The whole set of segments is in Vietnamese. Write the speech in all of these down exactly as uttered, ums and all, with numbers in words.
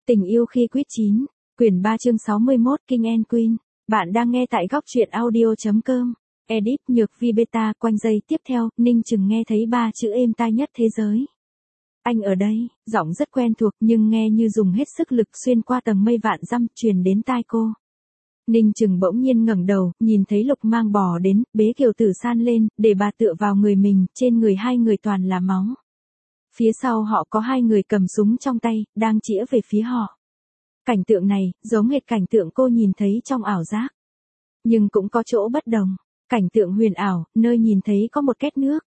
Tình yêu khi quýt chín, quyển ba chương sáu mươi mốt King and Queen. Bạn đang nghe tại góc truyện audio.com. Edit Nhược Vi Beta. Quanh giây tiếp theo, Ninh Trừng nghe thấy ba chữ êm tai nhất thế giới. Anh ở đây, giọng rất quen thuộc nhưng nghe như dùng hết sức lực xuyên qua tầng mây vạn dặm truyền đến tai cô. Ninh Trừng bỗng nhiên ngẩng đầu, nhìn thấy Lục Mang bò đến, bế Kiều Tử San lên, để bà tựa vào người mình, trên người hai người toàn là máu. Phía sau họ có hai người cầm súng trong tay, đang chĩa về phía họ. Cảnh tượng này, giống hệt cảnh tượng cô nhìn thấy trong ảo giác. Nhưng cũng có chỗ bất đồng. Cảnh tượng huyền ảo, nơi nhìn thấy có một két nước.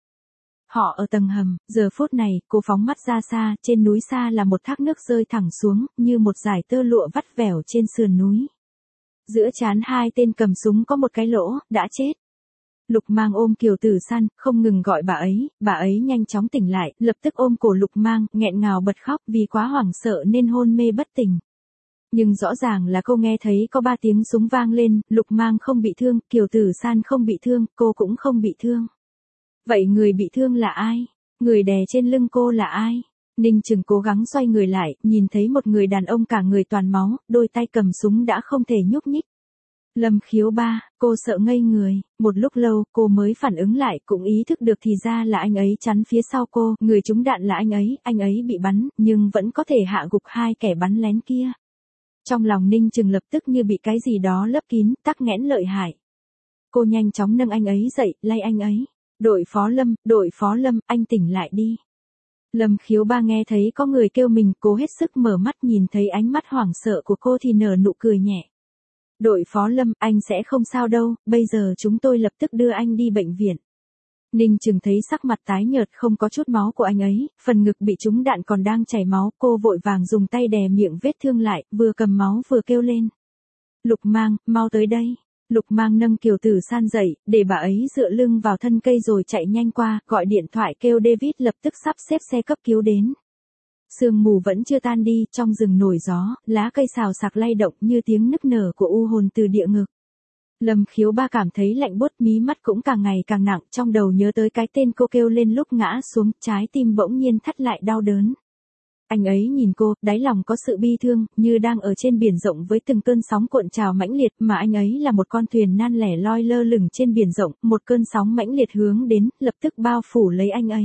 Họ ở tầng hầm, giờ phút này, cô phóng mắt ra xa, trên núi xa là một thác nước rơi thẳng xuống, như một dải tơ lụa vắt vẻo trên sườn núi. Giữa trán hai tên cầm súng có một cái lỗ, đã chết. Lục Mang ôm Kiều Tử San, không ngừng gọi bà ấy, bà ấy nhanh chóng tỉnh lại, lập tức ôm cổ Lục Mang, nghẹn ngào bật khóc vì quá hoảng sợ nên hôn mê bất tỉnh. Nhưng rõ ràng là cô nghe thấy có ba tiếng súng vang lên, Lục Mang không bị thương, Kiều Tử San không bị thương, cô cũng không bị thương. Vậy người bị thương là ai? Người đè trên lưng cô là ai? Ninh Trừng cố gắng xoay người lại, nhìn thấy một người đàn ông cả người toàn máu, đôi tay cầm súng đã không thể nhúc nhích. Lâm Khiếu Ba, cô sợ ngây người, một lúc lâu cô mới phản ứng lại, cũng ý thức được thì ra là anh ấy chắn phía sau cô, người trúng đạn là anh ấy, anh ấy bị bắn, nhưng vẫn có thể hạ gục hai kẻ bắn lén kia. Trong lòng Ninh Trừng lập tức như bị cái gì đó lấp kín, tắc nghẽn lợi hại. Cô nhanh chóng nâng anh ấy dậy, lay anh ấy. Đội phó Lâm, đội phó Lâm, anh tỉnh lại đi. Lâm Khiếu Ba nghe thấy có người kêu mình, cố hết sức mở mắt, nhìn thấy ánh mắt hoảng sợ của cô thì nở nụ cười nhẹ. Đội phó Lâm, anh sẽ không sao đâu, bây giờ chúng tôi lập tức đưa anh đi bệnh viện. Ninh Trừng thấy sắc mặt tái nhợt không có chút máu của anh ấy, phần ngực bị trúng đạn còn đang chảy máu, cô vội vàng dùng tay đè miệng vết thương lại, vừa cầm máu vừa kêu lên. Lục Mang, mau tới đây. Lục Mang nâng Kiều Tử San dậy, để bà ấy dựa lưng vào thân cây rồi chạy nhanh qua, gọi điện thoại kêu David lập tức sắp xếp xe cấp cứu đến. Sương mù vẫn chưa tan đi, trong rừng nổi gió, lá cây xào xạc lay động như tiếng nức nở của u hồn từ địa ngục. Lâm Khiếu Ba cảm thấy lạnh buốt, mí mắt cũng càng ngày càng nặng, trong đầu nhớ tới cái tên cô kêu lên lúc ngã xuống, trái tim bỗng nhiên thắt lại đau đớn. Anh ấy nhìn cô, đáy lòng có sự bi thương, như đang ở trên biển rộng với từng cơn sóng cuộn trào mãnh liệt, mà anh ấy là một con thuyền nan lẻ loi lơ lửng trên biển rộng, một cơn sóng mãnh liệt hướng đến, lập tức bao phủ lấy anh ấy.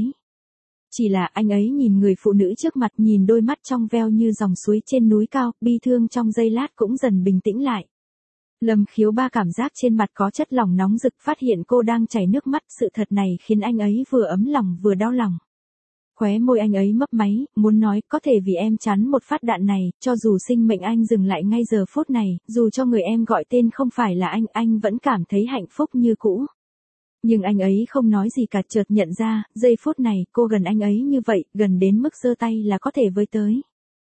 Chỉ là anh ấy nhìn người phụ nữ trước mặt, nhìn đôi mắt trong veo như dòng suối trên núi cao, bi thương trong giây lát cũng dần bình tĩnh lại. Lâm Khiếu Ba cảm giác trên mặt có chất lỏng nóng rực, phát hiện cô đang chảy nước mắt, sự thật này khiến anh ấy vừa ấm lòng vừa đau lòng. Khóe môi anh ấy mấp máy, muốn nói, có thể vì em chắn một phát đạn này, cho dù sinh mệnh anh dừng lại ngay giờ phút này, dù cho người em gọi tên không phải là anh, anh vẫn cảm thấy hạnh phúc như cũ. Nhưng anh ấy không nói gì cả, chợt nhận ra, giây phút này, cô gần anh ấy như vậy, gần đến mức giơ tay là có thể với tới.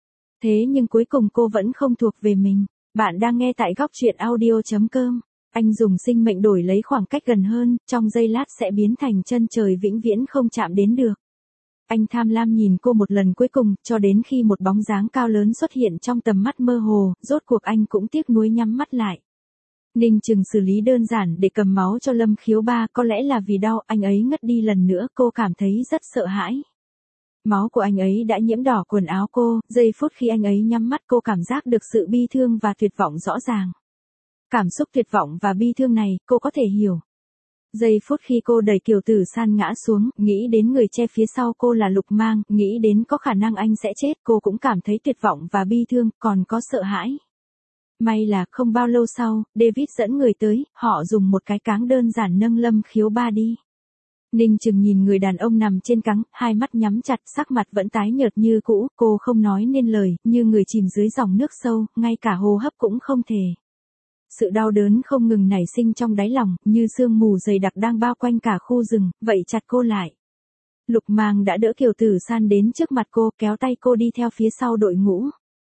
Thế nhưng cuối cùng cô vẫn không thuộc về mình. Bạn đang nghe tại góc truyện audio.com. Anh dùng sinh mệnh đổi lấy khoảng cách gần hơn, trong giây lát sẽ biến thành chân trời vĩnh viễn không chạm đến được. Anh tham lam nhìn cô một lần cuối cùng, cho đến khi một bóng dáng cao lớn xuất hiện trong tầm mắt mơ hồ, rốt cuộc anh cũng tiếc nuối nhắm mắt lại. Ninh Trừng xử lý đơn giản để cầm máu cho Lâm Khiếu Ba, có lẽ là vì đau, anh ấy ngất đi lần nữa, cô cảm thấy rất sợ hãi. Máu của anh ấy đã nhiễm đỏ quần áo cô, giây phút khi anh ấy nhắm mắt cô cảm giác được sự bi thương và tuyệt vọng rõ ràng. Cảm xúc tuyệt vọng và bi thương này, cô có thể hiểu. Giây phút khi cô đẩy Kiều Tử San ngã xuống, nghĩ đến người che phía sau cô là Lục Mang, nghĩ đến có khả năng anh sẽ chết, cô cũng cảm thấy tuyệt vọng và bi thương, còn có sợ hãi. May là không bao lâu sau, David dẫn người tới, họ dùng một cái cáng đơn giản nâng Lâm Khiếu Ba đi. Ninh Trừng nhìn người đàn ông nằm trên cáng, hai mắt nhắm chặt, sắc mặt vẫn tái nhợt như cũ, cô không nói nên lời, như người chìm dưới dòng nước sâu, ngay cả hô hấp cũng không thể. Sự đau đớn không ngừng nảy sinh trong đáy lòng, như sương mù dày đặc đang bao quanh cả khu rừng, vậy chặt cô lại. Lục Mang đã đỡ Kiều Tử San đến trước mặt cô, kéo tay cô đi theo phía sau đội ngũ.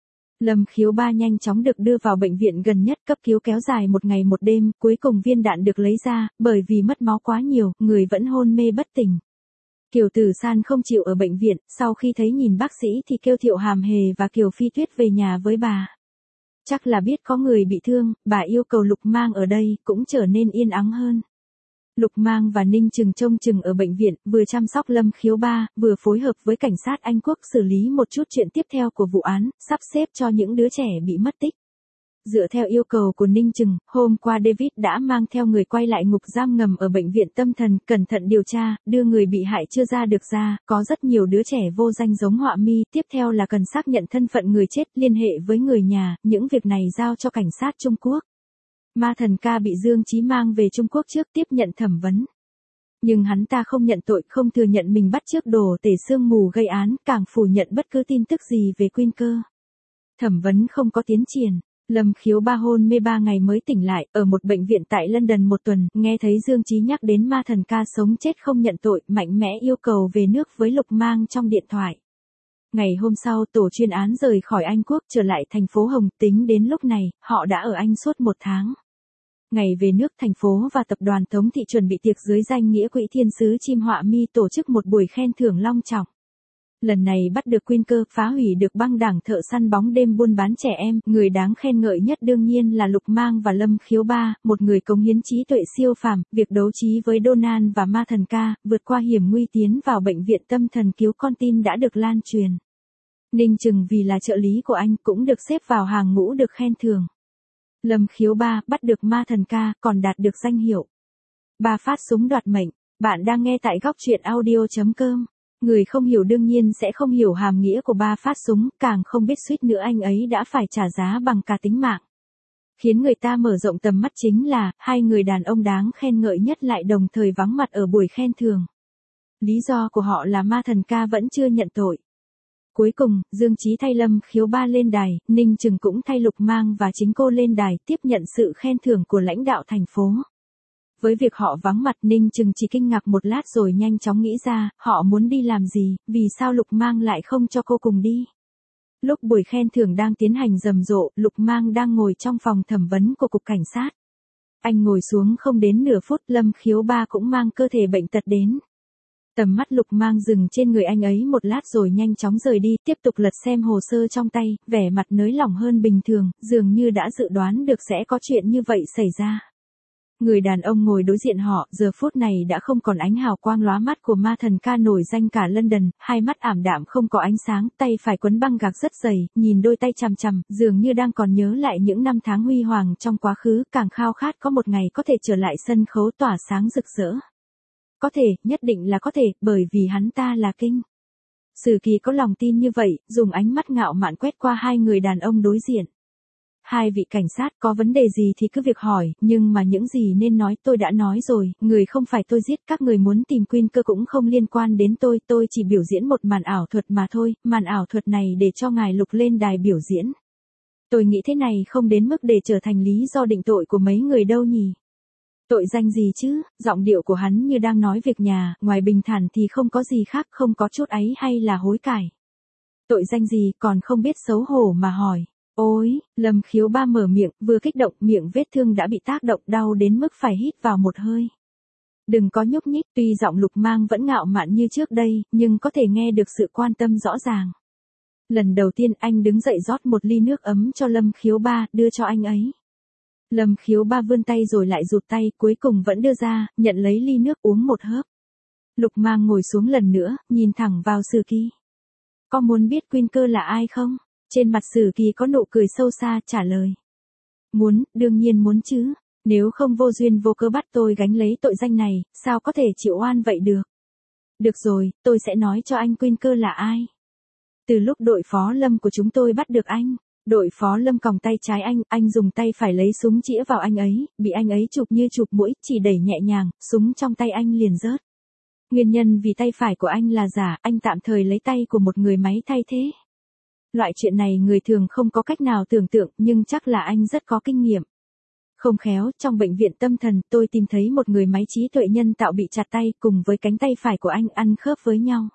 Lâm Khiếu Ba nhanh chóng được đưa vào bệnh viện gần nhất, cấp cứu kéo dài một ngày một đêm, cuối cùng viên đạn được lấy ra, bởi vì mất máu quá nhiều, người vẫn hôn mê bất tỉnh. Kiều Tử San không chịu ở bệnh viện, sau khi thấy nhìn bác sĩ thì kêu Thiệu Hàm Hề và Kiều Phi Tuyết về nhà với bà. Chắc là biết có người bị thương, bà yêu cầu Lục Mang ở đây, cũng trở nên yên ắng hơn. Lục Mang và Ninh Trừng trông chừng ở bệnh viện, vừa chăm sóc Lâm Khiếu Ba, vừa phối hợp với cảnh sát Anh Quốc xử lý một chút chuyện tiếp theo của vụ án, sắp xếp cho những đứa trẻ bị mất tích. Dựa theo yêu cầu của Ninh Trừng, hôm qua David đã mang theo người quay lại ngục giam ngầm ở bệnh viện tâm thần, cẩn thận điều tra, đưa người bị hại chưa ra được ra, có rất nhiều đứa trẻ vô danh giống họa mi, tiếp theo là cần xác nhận thân phận người chết, liên hệ với người nhà, những việc này giao cho cảnh sát Trung Quốc. Ma Thần Ca bị Dương Chí mang về Trung Quốc trước tiếp nhận thẩm vấn. Nhưng hắn ta không nhận tội, không thừa nhận mình bắt chước đồ tể sương mù gây án, càng phủ nhận bất cứ tin tức gì về Quyên Cơ. Thẩm vấn không có tiến triển. Lâm Khiếu Ba hôn mê ba ngày mới tỉnh lại, ở một bệnh viện tại London một tuần, nghe thấy Dương Chí nhắc đến Ma Thần Ca sống chết không nhận tội, mạnh mẽ yêu cầu về nước với Lục Mang trong điện thoại. Ngày hôm sau tổ chuyên án rời khỏi Anh Quốc trở lại thành phố Hồng, tính đến lúc này, họ đã ở Anh suốt một tháng. Ngày về nước, thành phố và tập đoàn Tống Thị chuẩn bị tiệc dưới danh nghĩa Quỹ Thiên Sứ Chim Họa Mi tổ chức một buổi khen thưởng long trọng. Lần này bắt được Quyên Cơ, phá hủy được băng đảng thợ săn bóng đêm buôn bán trẻ em, người đáng khen ngợi nhất đương nhiên là Lục Mang và Lâm Khiếu Ba, một người cống hiến trí tuệ siêu phàm, việc đấu trí với Donald và Ma Thần Ca, vượt qua hiểm nguy tiến vào bệnh viện tâm thần cứu con tin đã được lan truyền. Ninh Trừng vì là trợ lý của anh cũng được xếp vào hàng ngũ được khen thưởng. Lâm Khiếu Ba bắt được Ma Thần Ca, còn đạt được danh hiệu Ba phát súng đoạt mệnh. Bạn đang nghe tại góc truyện audio chấm com. Người không hiểu đương nhiên sẽ không hiểu hàm nghĩa của ba phát súng, càng không biết suýt nữa anh ấy đã phải trả giá bằng cả tính mạng. Khiến người ta mở rộng tầm mắt chính là, hai người đàn ông đáng khen ngợi nhất lại đồng thời vắng mặt ở buổi khen thưởng. Lý do của họ là Ma Thần Ca vẫn chưa nhận tội. Cuối cùng, Dương Chí thay Lâm Khiếu Ba lên đài, Ninh Trừng cũng thay Lục Mang và chính cô lên đài tiếp nhận sự khen thưởng của lãnh đạo thành phố. Với việc họ vắng mặt, Ninh Trừng chỉ kinh ngạc một lát rồi nhanh chóng nghĩ ra, họ muốn đi làm gì, vì sao Lục Mang lại không cho cô cùng đi. Lúc buổi khen thưởng đang tiến hành rầm rộ, Lục Mang đang ngồi trong phòng thẩm vấn của cục cảnh sát. Anh ngồi xuống không đến nửa phút, Lâm Khiếu Ba cũng mang cơ thể bệnh tật đến. Tầm mắt Lục Mang dừng trên người anh ấy một lát rồi nhanh chóng rời đi, tiếp tục lật xem hồ sơ trong tay, vẻ mặt nới lỏng hơn bình thường, dường như đã dự đoán được sẽ có chuyện như vậy xảy ra. Người đàn ông ngồi đối diện họ, giờ phút này đã không còn ánh hào quang lóa mắt của Ma Thần Ca nổi danh cả London, hai mắt ảm đạm không có ánh sáng, tay phải quấn băng gạc rất dày, nhìn đôi tay chằm chằm, dường như đang còn nhớ lại những năm tháng huy hoàng trong quá khứ, càng khao khát có một ngày có thể trở lại sân khấu tỏa sáng rực rỡ. Có thể, nhất định là có thể, bởi vì hắn ta là Kinh. Sử Kỳ có lòng tin như vậy, dùng ánh mắt ngạo mạn quét qua hai người đàn ông đối diện. Hai vị cảnh sát, có vấn đề gì thì cứ việc hỏi, nhưng mà những gì nên nói tôi đã nói rồi, người không phải tôi giết, các người muốn tìm Quyên Cơ cũng không liên quan đến tôi, tôi chỉ biểu diễn một màn ảo thuật mà thôi, màn ảo thuật này để cho ngài Lục lên đài biểu diễn. Tôi nghĩ thế này không đến mức để trở thành lý do định tội của mấy người đâu nhỉ. Tội danh gì chứ, giọng điệu của hắn như đang nói việc nhà, ngoài bình thản thì không có gì khác, không có chút ấy hay là hối cải. Tội danh gì còn không biết xấu hổ mà hỏi. Ôi, Lâm Khiếu Ba mở miệng, vừa kích động, miệng vết thương đã bị tác động đau đến mức phải hít vào một hơi. Đừng có nhúc nhích, tuy giọng Lục Mang vẫn ngạo mạn như trước đây, nhưng có thể nghe được sự quan tâm rõ ràng. Lần đầu tiên anh đứng dậy rót một ly nước ấm cho Lâm Khiếu Ba, đưa cho anh ấy. Lâm Khiếu Ba vươn tay rồi lại rụt tay, cuối cùng vẫn đưa ra, nhận lấy ly nước uống một hớp. Lục Mang ngồi xuống lần nữa, nhìn thẳng vào Sử Kỳ. Có muốn biết Quyên Cơ là ai không? Trên mặt Sử Kỳ có nụ cười sâu xa, trả lời. Muốn, đương nhiên muốn chứ. Nếu không vô duyên vô cớ bắt tôi gánh lấy tội danh này, sao có thể chịu oan vậy được? Được rồi, tôi sẽ nói cho anh Quyên Cơ là ai. Từ lúc đội phó Lâm của chúng tôi bắt được anh, đội phó Lâm còng tay trái anh, anh dùng tay phải lấy súng chĩa vào anh ấy, bị anh ấy chụp như chụp mũi, chỉ đẩy nhẹ nhàng, súng trong tay anh liền rớt. Nguyên nhân vì tay phải của anh là giả, anh tạm thời lấy tay của một người máy thay thế. Loại chuyện này người thường không có cách nào tưởng tượng, nhưng chắc là anh rất có kinh nghiệm. Không khéo, trong bệnh viện tâm thần, tôi tìm thấy một người máy trí tuệ nhân tạo bị chặt tay, cùng với cánh tay phải của anh ăn khớp với nhau.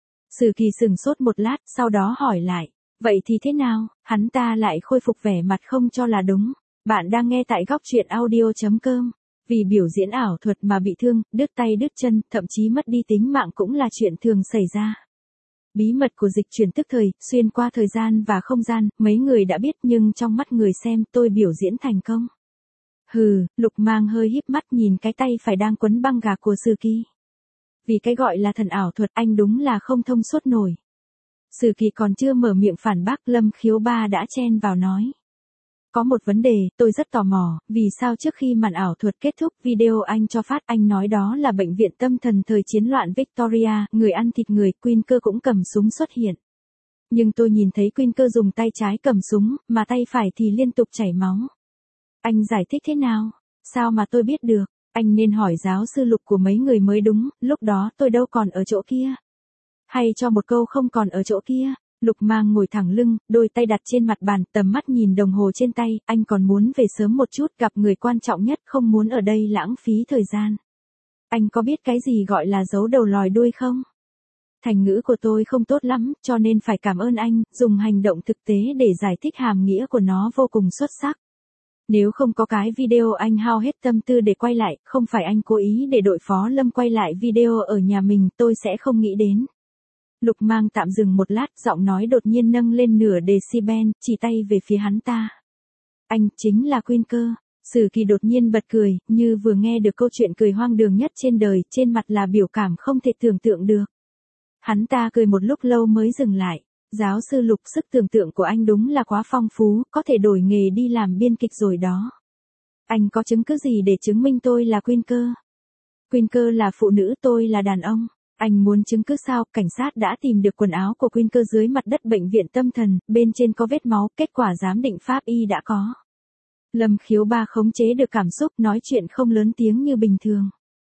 Sử Kỳ sừng sốt một lát, sau đó hỏi lại. Vậy thì thế nào, hắn ta lại khôi phục vẻ mặt không cho là đúng. Bạn đang nghe tại góc truyện audio chấm com. Vì biểu diễn ảo thuật mà bị thương, đứt tay đứt chân, thậm chí mất đi tính mạng cũng là chuyện thường xảy ra. Bí mật của dịch chuyển tức thời, xuyên qua thời gian và không gian, mấy người đã biết nhưng trong mắt người xem tôi biểu diễn thành công. Hừ, Lục Mang hơi híp mắt nhìn cái tay phải đang quấn băng gạc của Sử Kỳ. Vì cái gọi là thần ảo thuật anh đúng là không thông suốt nổi. Sử Kỳ còn chưa mở miệng phản bác, Lâm Khiếu Ba đã chen vào nói. Có một vấn đề, tôi rất tò mò, vì sao trước khi màn ảo thuật kết thúc video anh cho phát anh nói đó là bệnh viện tâm thần thời chiến loạn Victoria, người ăn thịt người, Quyên Cơ cũng cầm súng xuất hiện. Nhưng tôi nhìn thấy Quyên Cơ dùng tay trái cầm súng, mà tay phải thì liên tục chảy máu. Anh giải thích thế nào? Sao mà tôi biết được? Anh nên hỏi giáo sư Lục của mấy người mới đúng, lúc đó tôi đâu còn ở chỗ kia. Hay cho một câu không còn ở chỗ kia. Lục Mang ngồi thẳng lưng, đôi tay đặt trên mặt bàn, tầm mắt nhìn đồng hồ trên tay, anh còn muốn về sớm một chút, gặp người quan trọng nhất, không muốn ở đây lãng phí thời gian. Anh có biết cái gì gọi là giấu đầu lòi đuôi không? Thành ngữ của tôi không tốt lắm, cho nên phải cảm ơn anh, dùng hành động thực tế để giải thích hàm nghĩa của nó vô cùng xuất sắc. Nếu không có cái video anh hao hết tâm tư để quay lại, không phải anh cố ý để đội phó Lâm quay lại video ở nhà mình, tôi sẽ không nghĩ đến. Lục Mang tạm dừng một lát, giọng nói đột nhiên nâng lên nửa decibel, chỉ tay về phía hắn ta. Anh chính là Quyên Cơ. Sử Kỳ đột nhiên bật cười, như vừa nghe được câu chuyện cười hoang đường nhất trên đời, trên mặt là biểu cảm không thể tưởng tượng được. Hắn ta cười một lúc lâu mới dừng lại. Giáo sư Lục, sức tưởng tượng của anh đúng là quá phong phú, có thể đổi nghề đi làm biên kịch rồi đó. Anh có chứng cứ gì để chứng minh tôi là Quyên Cơ? Quyên Cơ là phụ nữ, tôi là đàn ông. Anh muốn chứng cứ sao? Cảnh sát đã tìm được quần áo của Quyên Cơ dưới mặt đất bệnh viện tâm thần, bên trên có vết máu, kết quả giám định pháp y đã có. Lâm Khiếu Ba khống chế được cảm xúc, nói chuyện không lớn tiếng như bình thường.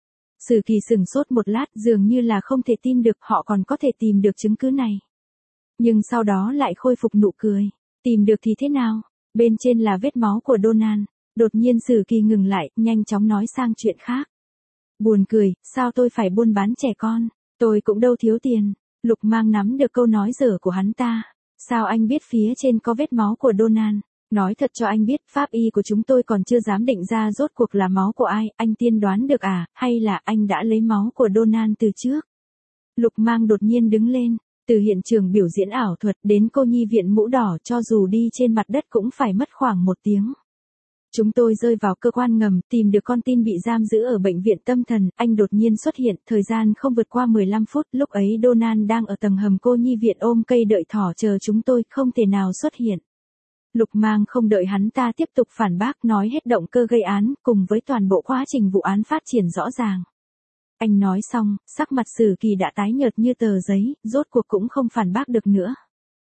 Sử Kỳ sửng sốt một lát, dường như là không thể tin được họ còn có thể tìm được chứng cứ này. Nhưng sau đó lại khôi phục nụ cười. Tìm được thì thế nào? Bên trên là vết máu của Donald. Đột nhiên Sử Kỳ ngừng lại, nhanh chóng nói sang chuyện khác. Buồn cười, sao tôi phải buôn bán trẻ con? Tôi cũng đâu thiếu tiền. Lục Mang nắm được câu nói dở của hắn ta. Sao anh biết phía trên có vết máu của Donald? Nói thật cho anh biết, pháp y của chúng tôi còn chưa dám định ra rốt cuộc là máu của ai, anh tiên đoán được à, hay là anh đã lấy máu của Donald từ trước? Lục Mang đột nhiên đứng lên, từ hiện trường biểu diễn ảo thuật đến cô nhi viện mũ đỏ, cho dù đi trên mặt đất cũng phải mất khoảng một tiếng. Chúng tôi rơi vào cơ quan ngầm, tìm được con tin bị giam giữ ở bệnh viện tâm thần, anh đột nhiên xuất hiện, thời gian không vượt qua mười lăm phút, lúc ấy Donald đang ở tầng hầm cô nhi viện ôm cây đợi thỏ chờ chúng tôi, không thể nào xuất hiện. Lục Mang không đợi hắn ta tiếp tục phản bác, nói hết động cơ gây án, cùng với toàn bộ quá trình vụ án phát triển rõ ràng. Anh nói xong, sắc mặt Sử Kỳ đã tái nhợt như tờ giấy, rốt cuộc cũng không phản bác được nữa.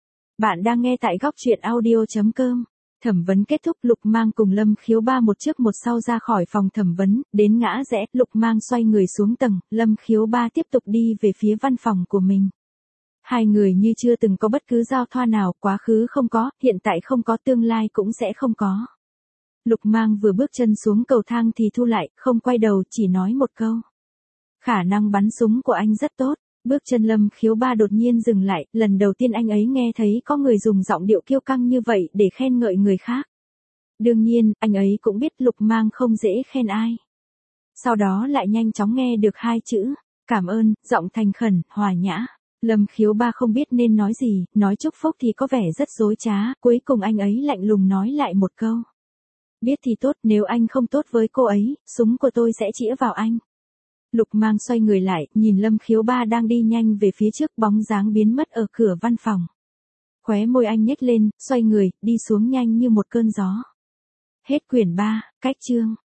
Bạn đang nghe tại góc truyện audio chấm com. Thẩm vấn kết thúc, Lục Mang cùng Lâm Khiếu Ba một trước một sau ra khỏi phòng thẩm vấn, đến ngã rẽ, Lục Mang xoay người xuống tầng, Lâm Khiếu Ba tiếp tục đi về phía văn phòng của mình. Hai người như chưa từng có bất cứ giao thoa nào, quá khứ không có, hiện tại không có, tương lai cũng sẽ không có. Lục Mang vừa bước chân xuống cầu thang thì thu lại, không quay đầu, chỉ nói một câu. Khả năng bắn súng của anh rất tốt. Bước chân Lâm Khiếu Ba đột nhiên dừng lại, lần đầu tiên anh ấy nghe thấy có người dùng giọng điệu kiêu căng như vậy để khen ngợi người khác. Đương nhiên, anh ấy cũng biết Lục Mang không dễ khen ai. Sau đó lại nhanh chóng nghe được hai chữ, cảm ơn, giọng thành khẩn, hòa nhã. Lâm Khiếu Ba không biết nên nói gì, nói chúc phúc thì có vẻ rất dối trá, cuối cùng anh ấy lạnh lùng nói lại một câu. Biết thì tốt, nếu anh không tốt với cô ấy, súng của tôi sẽ chĩa vào anh. Lục Mang xoay người lại, nhìn Lâm Khiếu Ba đang đi nhanh về phía trước, bóng dáng biến mất ở cửa văn phòng. Khóe môi anh nhếch lên, xoay người, đi xuống nhanh như một cơn gió. Hết quyển ba, cách chương.